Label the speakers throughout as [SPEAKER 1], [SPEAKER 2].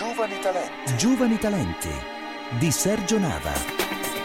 [SPEAKER 1] Giovani talenti.
[SPEAKER 2] Giovani talenti di Sergio Nava.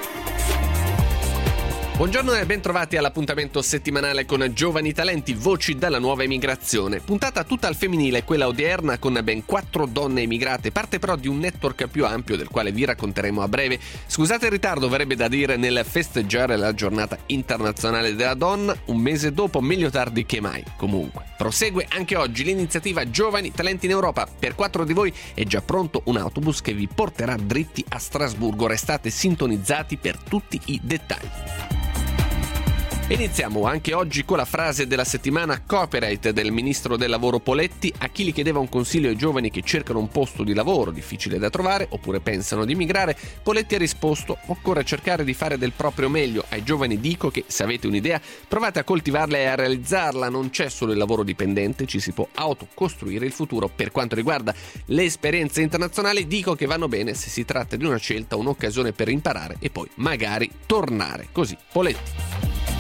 [SPEAKER 3] Buongiorno e bentrovati all'appuntamento settimanale con Giovani Talenti, voci dalla nuova emigrazione. Puntata tutta al femminile, quella odierna, con ben 4 donne emigrate, parte però di un network più ampio del quale vi racconteremo a breve. Scusate il ritardo, verrebbe da dire, nel festeggiare la giornata internazionale della donna, un mese dopo, meglio tardi che mai. Comunque, prosegue anche oggi l'iniziativa Giovani Talenti in Europa. Per 4 di voi è già pronto un autobus che vi porterà dritti a Strasburgo. Restate sintonizzati per tutti i dettagli. Iniziamo anche oggi con la frase della settimana copyright del ministro del lavoro Poletti. A chi gli chiedeva un consiglio ai giovani che cercano un posto di lavoro difficile da trovare oppure pensano di migrare, Poletti ha risposto: occorre cercare di fare del proprio meglio. Ai giovani dico che se avete un'idea provate a coltivarla e a realizzarla. Non c'è solo il lavoro dipendente, ci si può autocostruire il futuro. Per quanto riguarda le esperienze internazionali, dico che vanno bene se si tratta di una scelta, un'occasione per imparare e poi magari tornare. Così Poletti.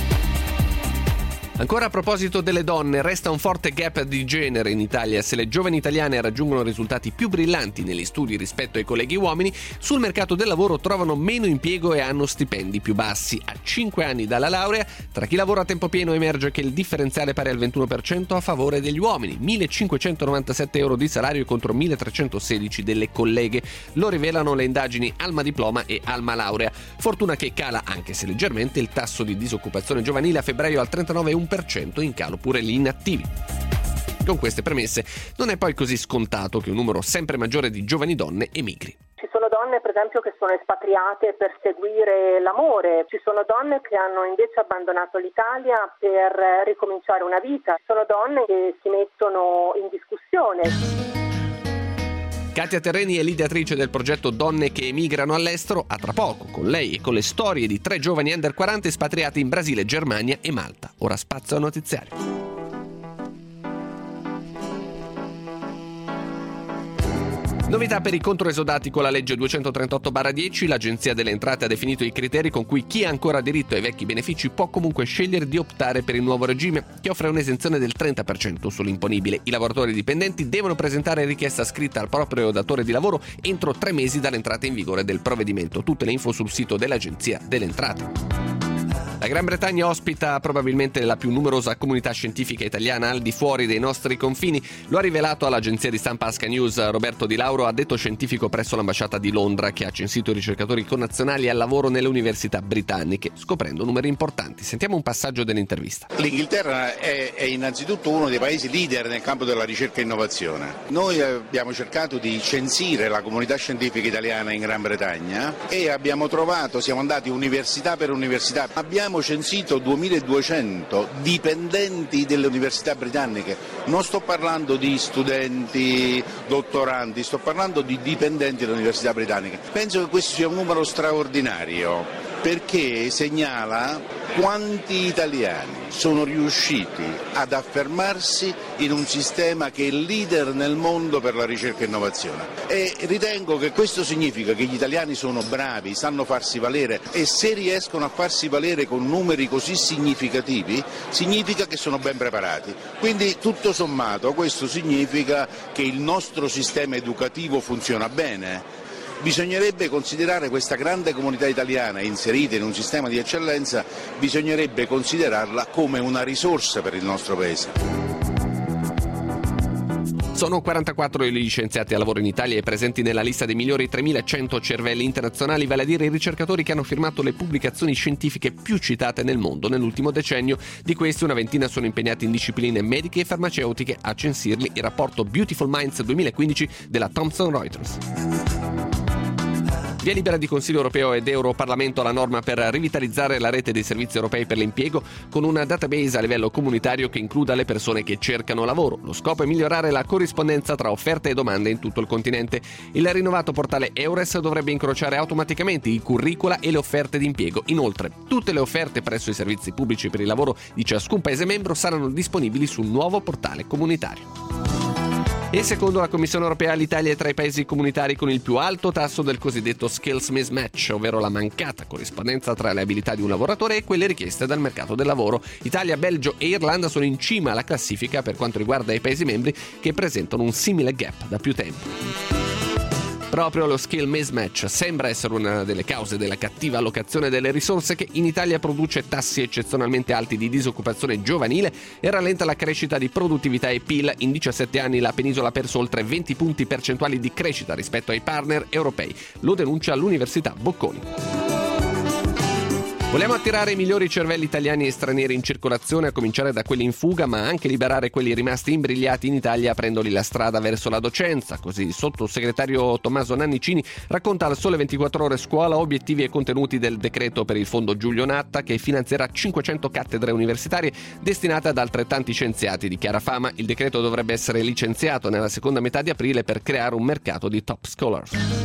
[SPEAKER 3] Ancora a proposito delle donne, resta un forte gap di genere in Italia. Se le giovani italiane raggiungono risultati più brillanti negli studi rispetto ai colleghi uomini, sul mercato del lavoro trovano meno impiego e hanno stipendi più bassi. A 5 anni dalla laurea, tra chi lavora a tempo pieno emerge che il differenziale pari al 21% a favore degli uomini, 1.597 euro di salario contro 1.316 delle colleghe. Lo rivelano le indagini Alma Diploma e Alma Laurea. Fortuna che cala, anche se leggermente, il tasso di disoccupazione giovanile a febbraio al 39,1%, in calo pure gli inattivi. Con queste premesse non è poi così scontato che un numero sempre maggiore di giovani donne emigri.
[SPEAKER 4] Ci sono donne, per esempio, che sono espatriate per seguire l'amore, ci sono donne che hanno invece abbandonato l'Italia per ricominciare una vita, sono donne che si mettono in discussione.
[SPEAKER 3] Katia Terreni è l'ideatrice del progetto Donne che emigrano all'estero. A tra poco, con lei e con le storie di 3 giovani under 40 espatriati in Brasile, Germania e Malta. Ora spazio al notiziario. Novità per i controesodati con la legge 238/10, l'Agenzia delle Entrate ha definito i criteri con cui chi ha ancora diritto ai vecchi benefici può comunque scegliere di optare per il nuovo regime, che offre un'esenzione del 30% sull'imponibile. I lavoratori dipendenti devono presentare richiesta scritta al proprio datore di lavoro entro 3 mesi dall'entrata in vigore del provvedimento. Tutte le info sul sito dell'Agenzia delle Entrate. La Gran Bretagna ospita probabilmente la più numerosa comunità scientifica italiana al di fuori dei nostri confini. Lo ha rivelato all'agenzia di stampa Asca News Roberto Di Lauro, addetto scientifico presso l'ambasciata di Londra, che ha censito i ricercatori connazionali al lavoro nelle università britanniche, scoprendo numeri importanti. Sentiamo un passaggio dell'intervista.
[SPEAKER 5] L'Inghilterra è innanzitutto uno dei paesi leader nel campo della ricerca e innovazione. Noi abbiamo cercato di censire la comunità scientifica italiana in Gran Bretagna e siamo andati università per università. Abbiamo censito 2200 dipendenti delle università britanniche. Non sto parlando di studenti, dottorandi, sto parlando di dipendenti delle università britanniche. Penso che questo sia un numero straordinario, perché segnala quanti italiani sono riusciti ad affermarsi in un sistema che è leader nel mondo per la ricerca e innovazione. E ritengo che questo significa che gli italiani sono bravi, sanno farsi valere, e se riescono a farsi valere con numeri così significativi, significa che sono ben preparati. Quindi tutto sommato questo significa che il nostro sistema educativo funziona bene. Bisognerebbe considerare questa grande comunità italiana inserita in un sistema di eccellenza, bisognerebbe considerarla come una risorsa per il nostro Paese.
[SPEAKER 3] Sono 44 i licenziati a lavoro in Italia e presenti nella lista dei migliori 3.100 cervelli internazionali, vale a dire i ricercatori che hanno firmato le pubblicazioni scientifiche più citate nel mondo nell'ultimo decennio. Di questi una ventina sono impegnati in discipline mediche e farmaceutiche, a censirli il rapporto Beautiful Minds 2015 della Thomson Reuters. Via libera di Consiglio europeo ed Europarlamento alla norma per rivitalizzare la rete dei servizi europei per l'impiego con una database a livello comunitario che includa le persone che cercano lavoro. Lo scopo è migliorare la corrispondenza tra offerte e domande in tutto il continente. Il rinnovato portale EURES dovrebbe incrociare automaticamente i curricula e le offerte di impiego. Inoltre, tutte le offerte presso i servizi pubblici per il lavoro di ciascun Paese membro saranno disponibili sul nuovo portale comunitario. E secondo la Commissione europea l'Italia è tra i paesi comunitari con il più alto tasso del cosiddetto skills mismatch, ovvero la mancata corrispondenza tra le abilità di un lavoratore e quelle richieste dal mercato del lavoro. Italia, Belgio e Irlanda sono in cima alla classifica per quanto riguarda i paesi membri che presentano un simile gap da più tempo. Proprio lo skill mismatch sembra essere una delle cause della cattiva allocazione delle risorse che in Italia produce tassi eccezionalmente alti di disoccupazione giovanile e rallenta la crescita di produttività e PIL. In 17 anni la penisola ha perso oltre 20 punti percentuali di crescita rispetto ai partner europei. Lo denuncia l'Università Bocconi. Vogliamo attirare i migliori cervelli italiani e stranieri in circolazione, a cominciare da quelli in fuga, ma anche liberare quelli rimasti imbrigliati in Italia aprendoli la strada verso la docenza. Così il sottosegretario Tommaso Nannicini racconta al Sole 24 Ore Scuola obiettivi e contenuti del decreto per il fondo Giulio Natta, che finanzierà 500 cattedre universitarie destinate ad altrettanti scienziati di chiara fama. Il decreto dovrebbe essere licenziato nella seconda metà di aprile per creare un mercato di top scholars.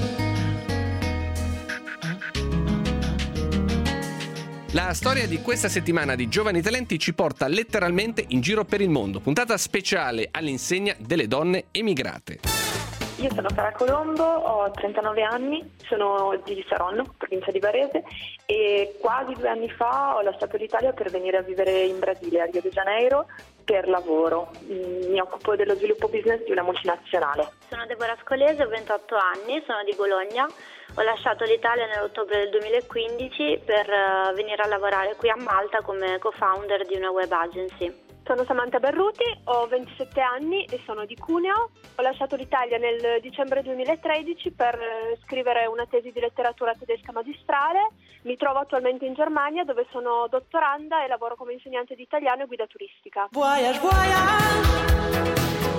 [SPEAKER 3] La storia di questa settimana di Giovani Talenti ci porta letteralmente in giro per il mondo. Puntata speciale all'insegna delle donne emigrate.
[SPEAKER 1] Io sono Sara Colombo, ho 39 anni, sono di Saronno, provincia di Varese, e quasi 2 anni fa ho lasciato l'Italia per venire a vivere in Brasile, a Rio de Janeiro, per lavoro. Mi occupo dello sviluppo business di una multinazionale.
[SPEAKER 6] Sono Deborah Scolese, ho 28 anni, sono di Bologna. Ho lasciato l'Italia nell'ottobre del 2015 per venire a lavorare qui a Malta come co-founder di una web agency.
[SPEAKER 7] Sono Samantha Berruti, ho 27 anni e sono di Cuneo. Ho lasciato l'Italia nel dicembre 2013 per scrivere una tesi di letteratura tedesca magistrale. Mi trovo attualmente in Germania, dove sono dottoranda e lavoro come insegnante di italiano e guida turistica.
[SPEAKER 8] Voyage, voyage.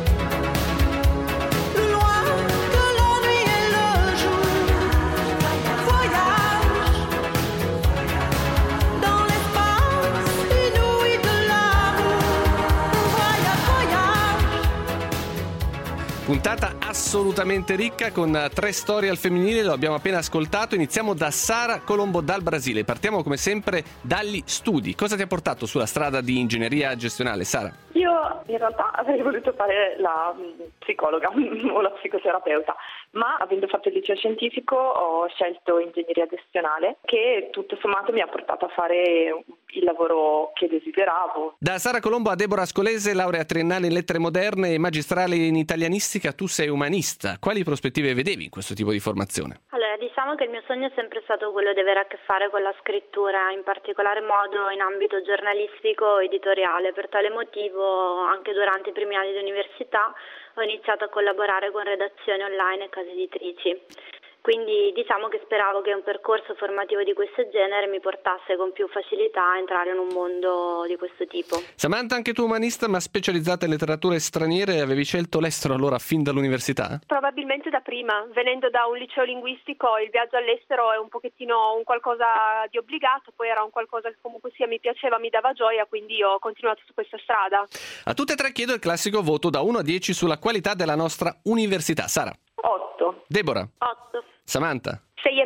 [SPEAKER 3] Puntata assolutamente ricca con 3 storie al femminile, lo abbiamo appena ascoltato. Iniziamo da Sara Colombo dal Brasile. Partiamo come sempre dagli studi. Cosa ti ha portato sulla strada di ingegneria gestionale, Sara?
[SPEAKER 1] Io in realtà avrei voluto fare la psicologa o la psicoterapeuta, ma avendo fatto il liceo scientifico ho scelto ingegneria gestionale, che tutto sommato mi ha portato a fare il lavoro che desideravo.
[SPEAKER 3] Da Sara Colombo a Deborah Scolese, laurea triennale in lettere moderne e magistrale in italianistica, tu sei umanista. Quali prospettive vedevi in questo tipo di formazione?
[SPEAKER 6] Allora, diciamo che il mio sogno è sempre stato quello di avere a che fare con la scrittura, in particolare modo in ambito giornalistico editoriale. Per tale motivo, anche durante i primi anni di università, ho iniziato a collaborare con redazioni online e case editrici. Quindi diciamo che speravo che un percorso formativo di questo genere mi portasse con più facilità a entrare in un mondo di questo tipo.
[SPEAKER 3] Samantha, anche tu umanista ma specializzata in letterature straniere, avevi scelto l'estero allora fin dall'università?
[SPEAKER 7] Probabilmente da prima, venendo da un liceo linguistico il viaggio all'estero è un pochettino un qualcosa di obbligato, poi era un qualcosa che comunque sia mi piaceva, mi dava gioia, quindi ho continuato su questa strada.
[SPEAKER 3] A tutte e 3 chiedo il classico voto da 1 a 10 sulla qualità della nostra università. Sara?
[SPEAKER 1] 8.
[SPEAKER 3] Deborah?
[SPEAKER 6] 8.
[SPEAKER 3] Samantha?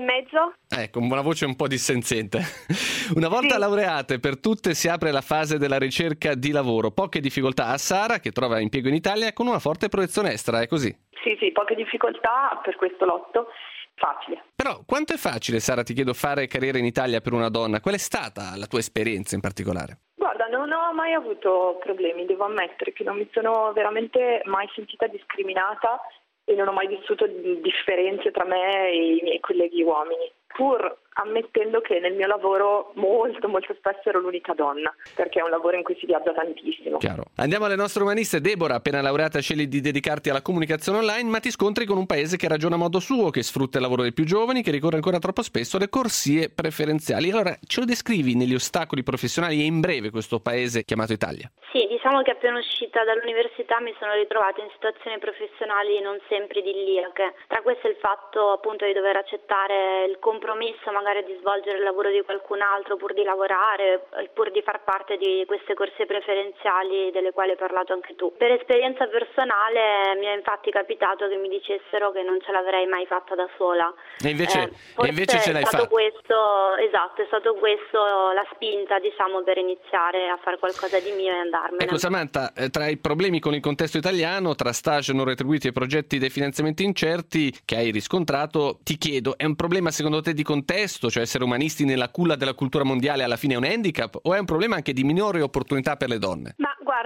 [SPEAKER 7] 6,5.
[SPEAKER 3] Ecco, una voce un po' dissenziente. Una volta laureate, per tutte si apre la fase della ricerca di lavoro. Poche difficoltà a Sara, che trova impiego in Italia, con una forte proiezione estera, è così?
[SPEAKER 1] Sì, poche difficoltà, per questo lotto. Facile.
[SPEAKER 3] Però quanto è facile, Sara, ti chiedo, fare carriera in Italia per una donna? Qual è stata la tua esperienza in particolare?
[SPEAKER 1] Guarda, non ho mai avuto problemi, devo ammettere che non mi sono veramente mai sentita discriminata e non ho mai vissuto differenze tra me e i miei colleghi uomini, pur ammettendo che nel mio lavoro molto spesso ero l'unica donna, perché è un lavoro in cui si viaggia tantissimo.
[SPEAKER 3] Chiaro. Andiamo alle nostre umaniste. Deborah, appena laureata scegli di dedicarti alla comunicazione online, ma ti scontri con un paese che ragiona a modo suo, che sfrutta il lavoro dei più giovani, che ricorre ancora troppo spesso alle corsie preferenziali. Allora, ce lo descrivi negli ostacoli professionali e in breve questo paese chiamato Italia?
[SPEAKER 6] Sì, diciamo che appena uscita dall'università mi sono ritrovata in situazioni professionali non sempre idilliache. Tra queste il fatto appunto di dover accettare il compromesso magari di svolgere il lavoro di qualcun altro pur di lavorare, pur di far parte di queste corsie preferenziali delle quali hai parlato anche tu. Per esperienza personale mi è infatti capitato che mi dicessero che non ce l'avrei mai fatta da sola.
[SPEAKER 3] E invece ce l'hai fatta.
[SPEAKER 6] Esatto, è stato questo la spinta, diciamo, per iniziare a fare qualcosa di mio e andarmene.
[SPEAKER 3] Ecco Samantha, tra i problemi con il contesto italiano, tra stage non retribuiti e progetti dei finanziamenti incerti che hai riscontrato, ti chiedo, è un problema secondo te di contesto? Cioè essere umanisti nella culla della cultura mondiale alla fine è un handicap o è un problema anche di minori opportunità per le donne?
[SPEAKER 7] Ma guarda,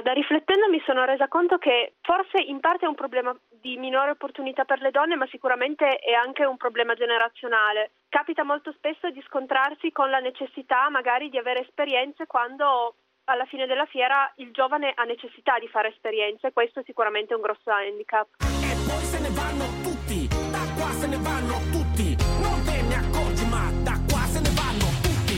[SPEAKER 7] Guarda, riflettendo mi sono resa conto che forse in parte è un problema di minore opportunità per le donne, ma sicuramente è anche un problema generazionale. Capita molto spesso di scontrarsi con la necessità magari di avere esperienze quando alla fine della fiera il giovane ha necessità di fare esperienze, questo è sicuramente un grosso handicap.
[SPEAKER 8] E poi se ne vanno tutti, da qua se ne vanno tutti, non te ne accorgi ma da qua se ne vanno tutti.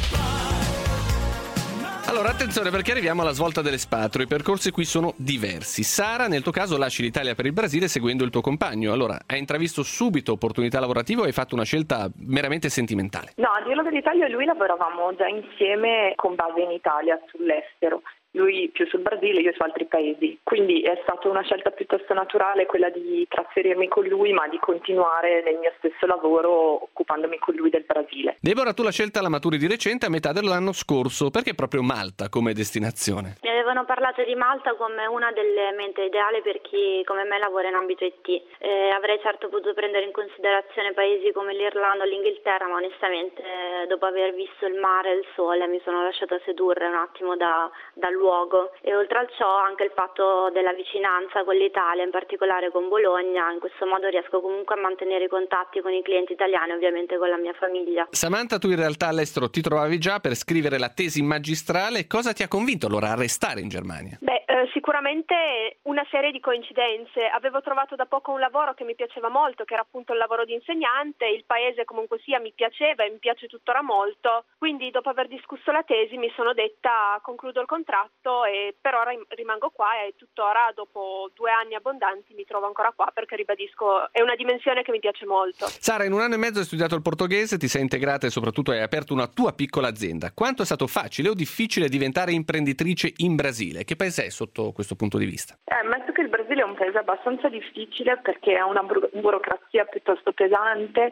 [SPEAKER 3] Allora, attenzione perché arriviamo alla svolta delle spatole. I percorsi qui sono diversi. Sara, nel tuo caso lasci l'Italia per il Brasile seguendo il tuo compagno. Allora, hai intravisto subito opportunità lavorative o hai fatto una scelta meramente sentimentale?
[SPEAKER 1] No, a dirlo dell'Italia, io e lui lavoravamo già insieme con base in Italia, sull'estero. Lui più sul Brasile, io su altri paesi. Quindi è stata una scelta piuttosto naturale quella di trasferirmi con lui, ma di continuare nel mio stesso lavoro occupandomi con lui del Brasile.
[SPEAKER 3] Deborah, tu la scelta la maturi di recente, a metà dell'anno scorso. Perché proprio Malta come destinazione?
[SPEAKER 6] Mi avevano parlato di Malta come una delle mete ideali per chi come me lavora in ambito IT. Avrei certo potuto prendere in considerazione paesi come l'Irlanda o l'Inghilterra, ma onestamente dopo aver visto il mare e il sole mi sono lasciata sedurre un attimo dal luogo. E oltre a ciò anche il fatto della vicinanza con l'Italia, in particolare con Bologna, in questo modo riesco comunque a mantenere i contatti con i clienti italiani, ovviamente con la mia famiglia.
[SPEAKER 3] Samantha, tu in realtà all'estero ti trovavi già per scrivere la tesi magistrale. Cosa ti ha convinto allora a restare in Germania?
[SPEAKER 7] Sicuramente una serie di coincidenze. Avevo trovato da poco un lavoro che mi piaceva molto, che era appunto il lavoro di insegnante. Il paese comunque sia mi piaceva e mi piace tuttora molto. Quindi dopo aver discusso la tesi mi sono detta concludo il contratto e per ora rimango qua e tuttora dopo 2 anni abbondanti mi trovo ancora qua perché ribadisco è una dimensione che mi piace molto.
[SPEAKER 3] Sara, in 1 anno e mezzo hai studiato il portoghese, ti sei integrata e soprattutto hai aperto una tua piccola azienda. Quanto è stato facile o difficile diventare imprenditrice in Brasile? Che paese è sotto questo punto di vista?
[SPEAKER 1] Ammetto che il Brasile è un paese abbastanza difficile perché ha una burocrazia piuttosto pesante,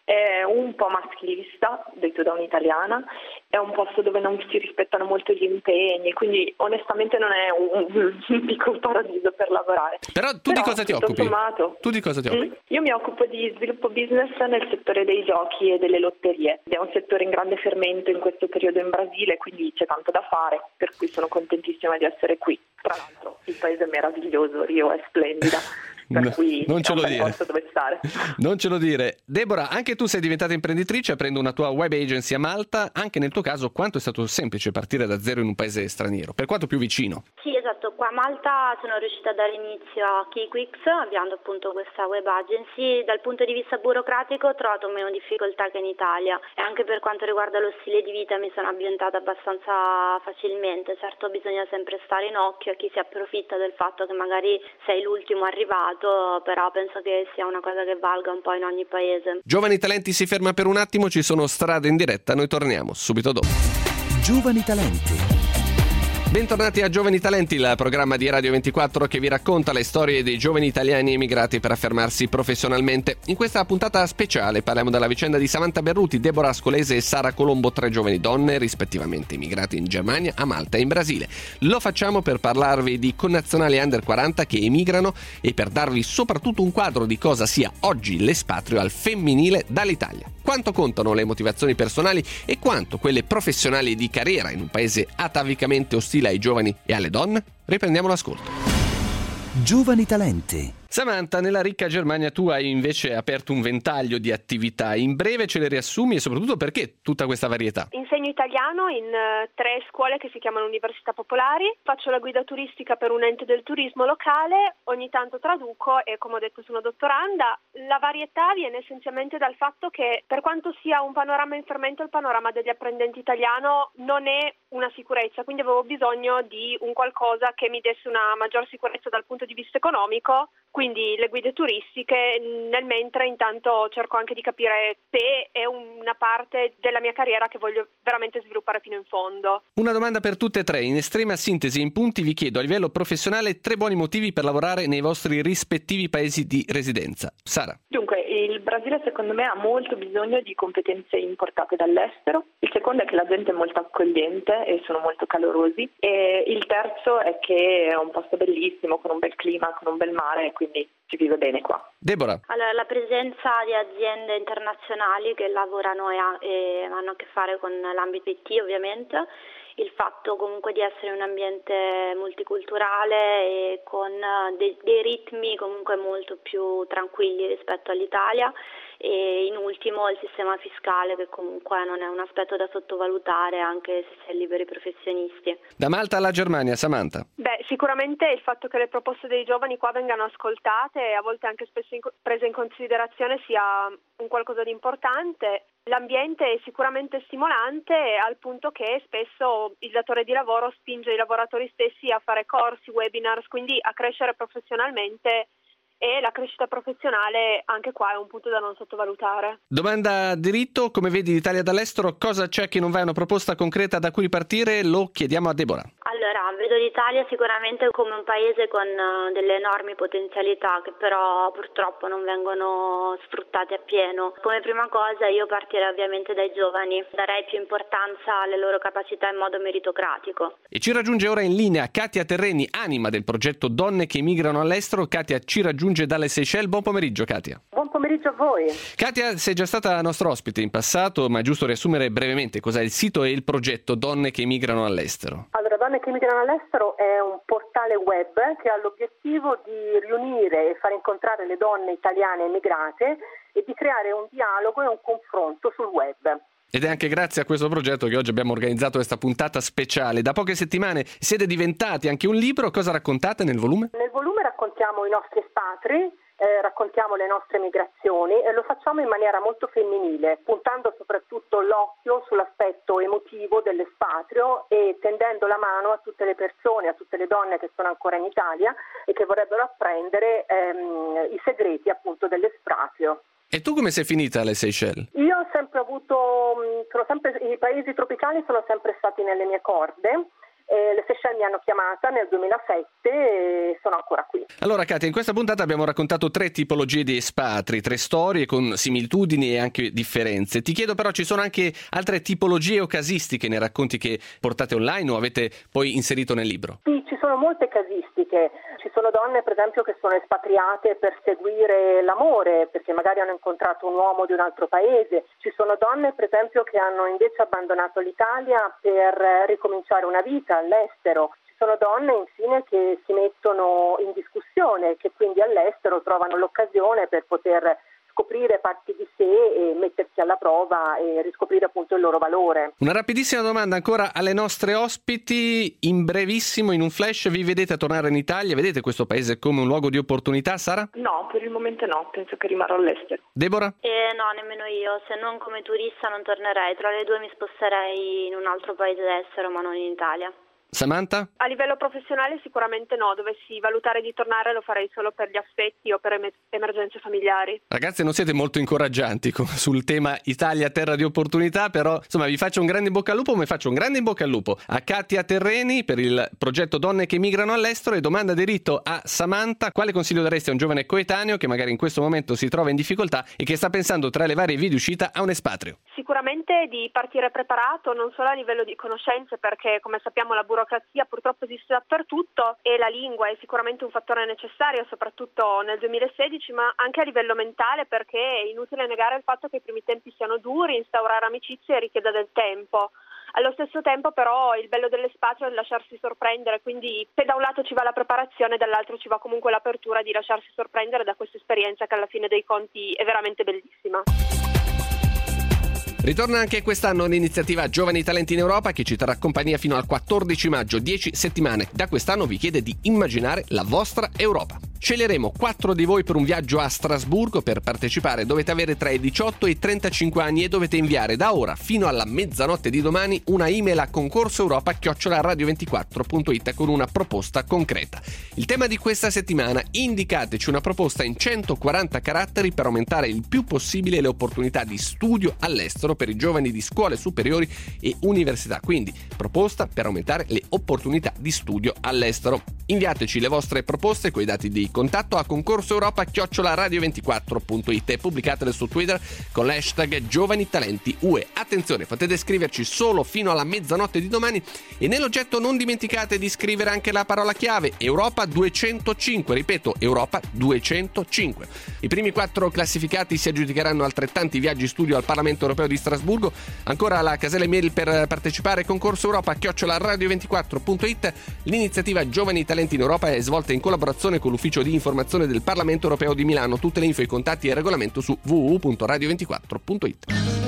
[SPEAKER 1] è un po' maschilista, detto da un'italiana, è un posto dove non si rispettano molto gli impegni, quindi onestamente non è un piccolo paradiso per lavorare.
[SPEAKER 3] Però tu di cosa ti occupi?
[SPEAKER 1] Tu
[SPEAKER 3] di cosa ti occupi?
[SPEAKER 1] Io mi occupo di sviluppo business nel settore dei giochi e delle lotterie. È un settore in grande fermento in questo periodo in Brasile, quindi c'è tanto da fare, per cui sono contentissima di essere qui. Tra l'altro il paese è meraviglioso, Rio è splendida. Per cui
[SPEAKER 3] non ce lo dire.
[SPEAKER 1] Posto dove stare.
[SPEAKER 3] Non ce lo dire. Deborah, anche tu sei diventata imprenditrice aprendo una tua web agency a Malta. Anche nel tuo caso, quanto è stato semplice partire da zero in un paese straniero? Per quanto più vicino?
[SPEAKER 6] Sì, esatto. Qua a Malta sono riuscita a dare inizio a KeyQuicks, avviando appunto questa web agency. Dal punto di vista burocratico ho trovato meno difficoltà che in Italia e anche per quanto riguarda lo stile di vita mi sono ambientata abbastanza facilmente. Certo, bisogna sempre stare in occhio a chi si approfitta del fatto che magari sei l'ultimo arrivato, però penso che sia una cosa che valga un po' in ogni paese.
[SPEAKER 3] Giovani Talenti si ferma per un attimo, ci sono strade in diretta, noi torniamo subito dopo.
[SPEAKER 2] Giovani Talenti.
[SPEAKER 3] Bentornati a Giovani Talenti, il programma di Radio 24 che vi racconta le storie dei giovani italiani emigrati per affermarsi professionalmente. In questa puntata speciale parliamo della vicenda di Samantha Berruti, Deborah Ascolese e Sara Colombo, 3 giovani donne rispettivamente immigrate in Germania, a Malta e in Brasile. Lo facciamo per parlarvi di connazionali under 40 che emigrano e per darvi soprattutto un quadro di cosa sia oggi l'espatrio al femminile dall'Italia. Quanto contano le motivazioni personali e quanto quelle professionali di carriera in un paese atavicamente ostile ai giovani e alle donne? Riprendiamo l'ascolto.
[SPEAKER 2] Giovani Talenti.
[SPEAKER 3] Samantha, nella ricca Germania tu hai invece aperto un ventaglio di attività. In breve ce le riassumi e soprattutto perché tutta questa varietà?
[SPEAKER 7] Insegno italiano in 3 scuole che si chiamano Università Popolari, faccio la guida turistica per un ente del turismo locale, ogni tanto traduco e come ho detto sono dottoranda. La varietà viene essenzialmente dal fatto che per quanto sia un panorama in fermento, il panorama degli apprendenti italiano non è una sicurezza, quindi avevo bisogno di un qualcosa che mi desse una maggior sicurezza dal punto di vista economico. Quindi le guide turistiche, nel mentre intanto cerco anche di capire se è una parte della mia carriera che voglio veramente sviluppare fino in fondo.
[SPEAKER 3] Una domanda per tutte e 3, in estrema sintesi in punti vi chiedo a livello professionale 3 buoni motivi per lavorare nei vostri rispettivi paesi di residenza. Sara.
[SPEAKER 1] Dunque, il Brasile secondo me ha molto bisogno di competenze importate dall'estero. Il secondo è che la gente è molto accogliente e sono molto calorosi e il terzo è che è un posto bellissimo con un bel clima, con un bel mare, quindi si vive bene qua.
[SPEAKER 3] Deborah.
[SPEAKER 6] Allora, la presenza di aziende internazionali che lavorano e hanno a che fare con l'ambito IT, ovviamente, il fatto comunque di essere un ambiente multiculturale e con dei ritmi comunque molto più tranquilli rispetto all'Italia, e in ultimo il sistema fiscale, che comunque non è un aspetto da sottovalutare anche se si è liberi professionisti.
[SPEAKER 3] Da Malta alla Germania, Samantha.
[SPEAKER 7] Sicuramente il fatto che le proposte dei giovani qua vengano ascoltate e a volte anche spesso prese in considerazione sia un qualcosa di importante. L'ambiente è sicuramente stimolante, al punto che spesso il datore di lavoro spinge i lavoratori stessi a fare corsi, webinars, quindi a crescere professionalmente, e la crescita professionale anche qua è un punto da non sottovalutare.
[SPEAKER 3] Domanda diritto, come vedi l'Italia dall'estero, cosa c'è che non va? Una proposta concreta da cui partire? Lo chiediamo a Deborah.
[SPEAKER 6] Allora, vedo l'Italia sicuramente come un paese con delle enormi potenzialità che però purtroppo non vengono sfruttate appieno. Come prima cosa io partirei ovviamente dai giovani, darei più importanza alle loro capacità in modo meritocratico.
[SPEAKER 3] E ci raggiunge ora in linea Katia Terreni, anima del progetto Donne che emigrano all'estero. Katia ci raggiunge dalle Seychelles. Buon pomeriggio, Katia.
[SPEAKER 4] Buon pomeriggio a voi.
[SPEAKER 3] Katia, sei già stata nostra ospite in passato, ma è giusto riassumere brevemente cos'è il sito e il progetto Donne che emigrano all'estero.
[SPEAKER 4] Allora, Donne che emigrano all'estero è un portale web che ha l'obiettivo di riunire e far incontrare le donne italiane emigrate e di creare un dialogo e un confronto sul web.
[SPEAKER 3] Ed è anche grazie a questo progetto che oggi abbiamo organizzato questa puntata speciale. Da poche settimane siete diventati anche un libro. Cosa raccontate nel volume?
[SPEAKER 4] Nel volume raccontiamo i nostri espatri, raccontiamo le nostre migrazioni e lo facciamo in maniera molto femminile, puntando soprattutto l'occhio sull'aspetto emotivo dell'espatrio e tendendo la mano a tutte le persone, a tutte le donne che sono ancora in Italia e che vorrebbero apprendere i segreti appunto dell'espatrio.
[SPEAKER 3] E tu come sei finita alle Seychelles?
[SPEAKER 4] Io ho sempre i paesi tropicali sono sempre stati nelle mie corde. Le Seychelles mi hanno chiamata nel 2007 e sono ancora qui.
[SPEAKER 3] Allora Katia, in questa puntata abbiamo raccontato 3 tipologie di espatri, 3 storie con similitudini e anche differenze. Ti chiedo però, ci sono anche altre tipologie o casistiche nei racconti che portate online o avete poi inserito nel libro?
[SPEAKER 4] Sì, ci sono molte casistiche. Ci sono donne per esempio che sono espatriate per seguire l'amore, perché magari hanno incontrato un uomo di un altro paese. Ci sono donne per esempio che hanno invece abbandonato l'Italia per ricominciare una vita all'estero. Ci sono donne infine che si mettono in discussione, che quindi all'estero trovano l'occasione per poter scoprire parti di sé e mettersi alla prova e riscoprire appunto il loro valore.
[SPEAKER 3] Una rapidissima domanda ancora alle nostre ospiti, in brevissimo, in un flash: vi vedete a tornare in Italia? Vedete questo paese come un luogo di opportunità, Sara?
[SPEAKER 1] No, per il momento no, penso che rimarrò all'estero.
[SPEAKER 3] Deborah?
[SPEAKER 6] No, nemmeno io, se non come turista non tornerei, tra le due mi sposterei in un altro paese estero ma non in Italia.
[SPEAKER 3] Samantha?
[SPEAKER 7] A livello professionale sicuramente no, dovessi valutare di tornare lo farei solo per gli affetti o per emergenze familiari.
[SPEAKER 3] Ragazze, non siete molto incoraggianti sul tema Italia terra di opportunità, però insomma vi faccio un grande in bocca al lupo, a Katia Terreni per il progetto Donne che migrano all'estero. E domanda diritto a Samantha: quale consiglio daresti a un giovane coetaneo che magari in questo momento si trova in difficoltà e che sta pensando tra le varie vie di uscita a un espatrio?
[SPEAKER 7] Sicuramente di partire preparato, non solo a livello di conoscenze, perché come sappiamo la burocrazia purtroppo esiste dappertutto e la lingua è sicuramente un fattore necessario, soprattutto nel 2016, ma anche a livello mentale, perché è inutile negare il fatto che i primi tempi siano duri, instaurare amicizie richieda del tempo. Allo stesso tempo però il bello dell'espatrio è lasciarsi sorprendere, quindi se da un lato ci va la preparazione, dall'altro ci va comunque l'apertura di lasciarsi sorprendere da questa esperienza che alla fine dei conti è veramente bellissima.
[SPEAKER 3] Ritorna anche quest'anno l'iniziativa Giovani Talenti in Europa, che ci terrà compagnia fino al 14 maggio, 10 settimane. Da quest'anno vi chiede di immaginare la vostra Europa. Sceglieremo 4 di voi per un viaggio a Strasburgo. Per partecipare dovete avere tra i 18 e i 35 anni e dovete inviare da ora fino alla mezzanotte di domani una email a concorsoeuropa@radio24.it con una proposta concreta. Il tema di questa settimana: indicateci una proposta in 140 caratteri per aumentare il più possibile le opportunità di studio all'estero per i giovani di scuole superiori e università. Quindi proposta per aumentare le opportunità di studio all'estero. Inviateci le vostre proposte coi dati di contatto a concorsoeuropa@radio24.it e pubblicatele su Twitter con l'hashtag Giovani Talenti UE. Attenzione, potete scriverci solo fino alla mezzanotte di domani e nell'oggetto non dimenticate di scrivere anche la parola chiave Europa 205, ripeto Europa 205. I primi 4 classificati si aggiudicheranno altrettanti viaggi studio al Parlamento Europeo di Strasburgo. Ancora la casella email per partecipare, concorsoeuropa@radio24.it. L'iniziativa Giovani Talenti in Europa è svolta in collaborazione con l'ufficio di informazione del Parlamento Europeo di Milano. Tutte le info, i contatti e il regolamento su www.radio24.it.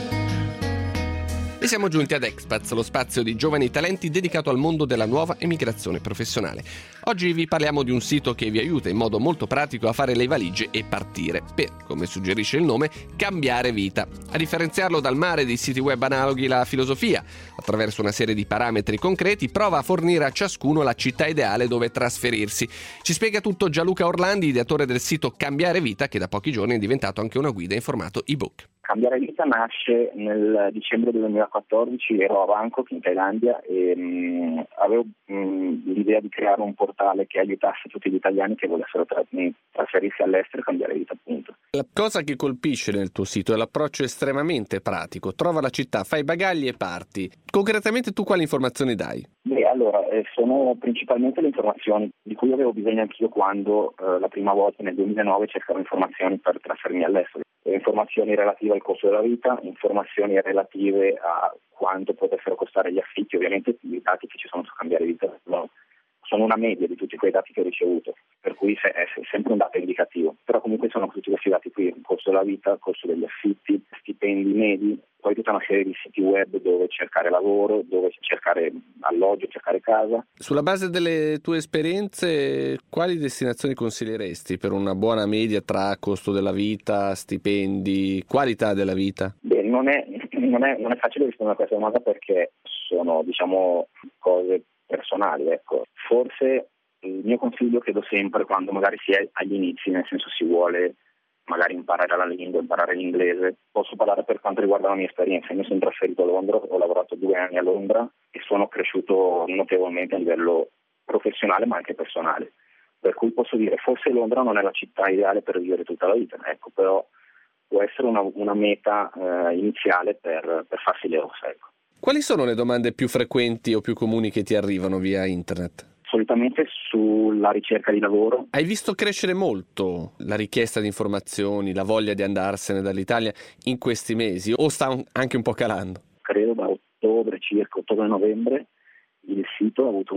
[SPEAKER 3] E siamo giunti ad Expats, lo spazio di giovani talenti dedicato al mondo della nuova emigrazione professionale. Oggi vi parliamo di un sito che vi aiuta in modo molto pratico a fare le valigie e partire per, come suggerisce il nome, cambiare vita. A differenziarlo dal mare dei siti web analoghi, la filosofia, attraverso una serie di parametri concreti, prova a fornire a ciascuno la città ideale dove trasferirsi. Ci spiega tutto Gianluca Orlandi, ideatore del sito Cambiare Vita, che da pochi giorni è diventato anche una guida in formato ebook.
[SPEAKER 9] Cambiare Vita nasce nel dicembre del 2014, ero a Bangkok in Thailandia e avevo l'idea di creare un portale che aiutasse tutti gli italiani che volessero trasferirsi all'estero e cambiare vita, appunto.
[SPEAKER 3] La cosa che colpisce nel tuo sito è l'approccio estremamente pratico. Trova la città, fai i bagagli e parti. Concretamente tu quali informazioni dai?
[SPEAKER 9] Allora, sono principalmente le informazioni di cui avevo bisogno anch'io quando la prima volta nel 2009 cercavo informazioni per trasferirmi all'estero. Informazioni relative al costo della vita, informazioni relative a quanto potessero costare gli affitti. Ovviamente i dati che ci sono su Cambiare Vita sono una media di tutti quei dati che ho ricevuto, per cui è sempre un dato indicativo, però comunque sono tutti questi dati qui: costo della vita, costo degli affitti, stipendi medi, poi tutta una serie di siti web dove cercare lavoro, dove cercare alloggio, cercare casa.
[SPEAKER 3] Sulla base delle tue esperienze, quali destinazioni consiglieresti per una buona media tra costo della vita, stipendi, qualità della vita?
[SPEAKER 9] Non è facile rispondere a questa domanda perché sono, cose personali, ecco. Forse il mio consiglio che do sempre quando magari si è agli inizi, nel senso si vuole magari imparare la lingua, imparare l'inglese, posso parlare per quanto riguarda la mia esperienza. Io sono trasferito a Londra, ho lavorato 2 anni a Londra e sono cresciuto notevolmente a livello professionale ma anche personale, per cui posso dire forse Londra non è la città ideale per vivere tutta la vita, ecco, però può essere una meta iniziale per farsi le ossa, ecco.
[SPEAKER 3] Quali sono le domande più frequenti o più comuni che ti arrivano via internet?
[SPEAKER 9] Solitamente sulla ricerca di lavoro.
[SPEAKER 3] Hai visto crescere molto la richiesta di informazioni, la voglia di andarsene dall'Italia in questi mesi o sta anche un po' calando?
[SPEAKER 9] Credo da ottobre-novembre il sito ha avuto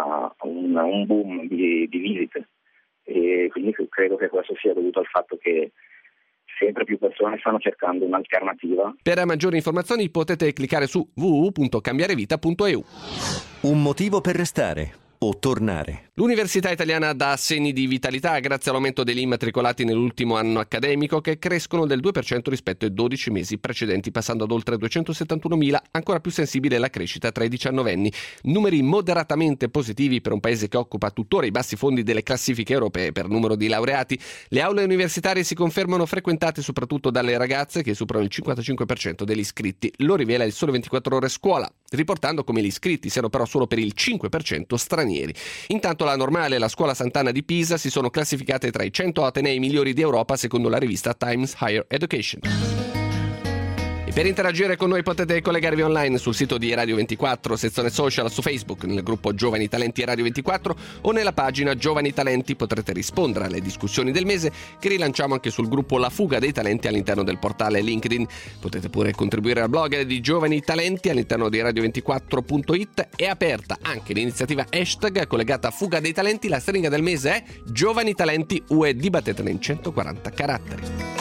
[SPEAKER 9] un boom di visite e quindi credo che questo sia dovuto al fatto che sempre più persone stanno cercando un'alternativa.
[SPEAKER 3] Per maggiori informazioni potete cliccare su www.cambiarevita.eu.
[SPEAKER 2] Un motivo per restare o tornare.
[SPEAKER 3] L'Università Italiana dà segni di vitalità grazie all'aumento degli immatricolati nell'ultimo anno accademico, che crescono del 2% rispetto ai 12 mesi precedenti, passando ad oltre 271.000, ancora più sensibile la crescita tra i 19enni. Numeri moderatamente positivi per un paese che occupa tuttora i bassi fondi delle classifiche europee per numero di laureati. Le aule universitarie si confermano frequentate soprattutto dalle ragazze, che superano il 55% degli iscritti. Lo rivela il Sole 24 Ore Scuola, riportando come gli iscritti siano però solo per il 5% stranieri. Intanto la Normale e la Scuola Sant'Anna di Pisa si sono classificate tra i 100 atenei migliori d'Europa secondo la rivista Times Higher Education. E per interagire con noi potete collegarvi online sul sito di Radio 24, sezione social su Facebook, nel gruppo Giovani Talenti Radio 24 o nella pagina Giovani Talenti. Potrete rispondere alle discussioni del mese che rilanciamo anche sul gruppo La Fuga dei Talenti all'interno del portale LinkedIn. Potete pure contribuire al blog di Giovani Talenti all'interno di radio24.it. È aperta anche l'iniziativa hashtag collegata a Fuga dei Talenti. La stringa del mese è Giovani Talenti UE, dibattetene in 140 caratteri.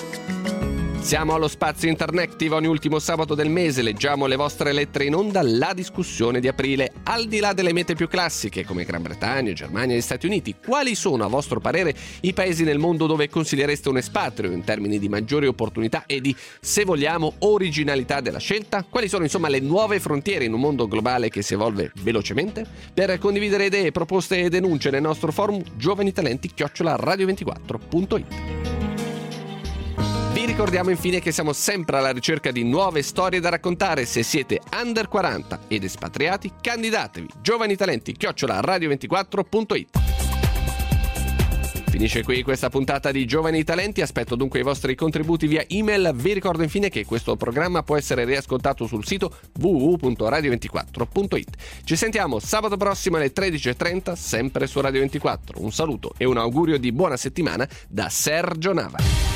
[SPEAKER 3] Siamo allo spazio Interactive, ogni ultimo sabato del mese leggiamo le vostre lettere in onda, la discussione di aprile. Al di là delle mete più classiche come Gran Bretagna, Germania e Stati Uniti, quali sono a vostro parere i paesi nel mondo dove consigliereste un espatrio in termini di maggiori opportunità e di, se vogliamo, originalità della scelta? Quali sono insomma le nuove frontiere in un mondo globale che si evolve velocemente? Per condividere idee, proposte e denunce nel nostro forum giovanitalenti@radio24.it. Vi ricordiamo infine che siamo sempre alla ricerca di nuove storie da raccontare. Se siete under 40 ed espatriati, candidatevi giovanitalenti@radio24.it. Finisce qui questa puntata di Giovani Talenti, aspetto dunque i vostri contributi via email. Vi ricordo infine che questo programma può essere riascoltato sul sito www.radio24.it. Ci sentiamo sabato prossimo alle 13.30, sempre su Radio 24. Un saluto e un augurio di buona settimana da Sergio Nava.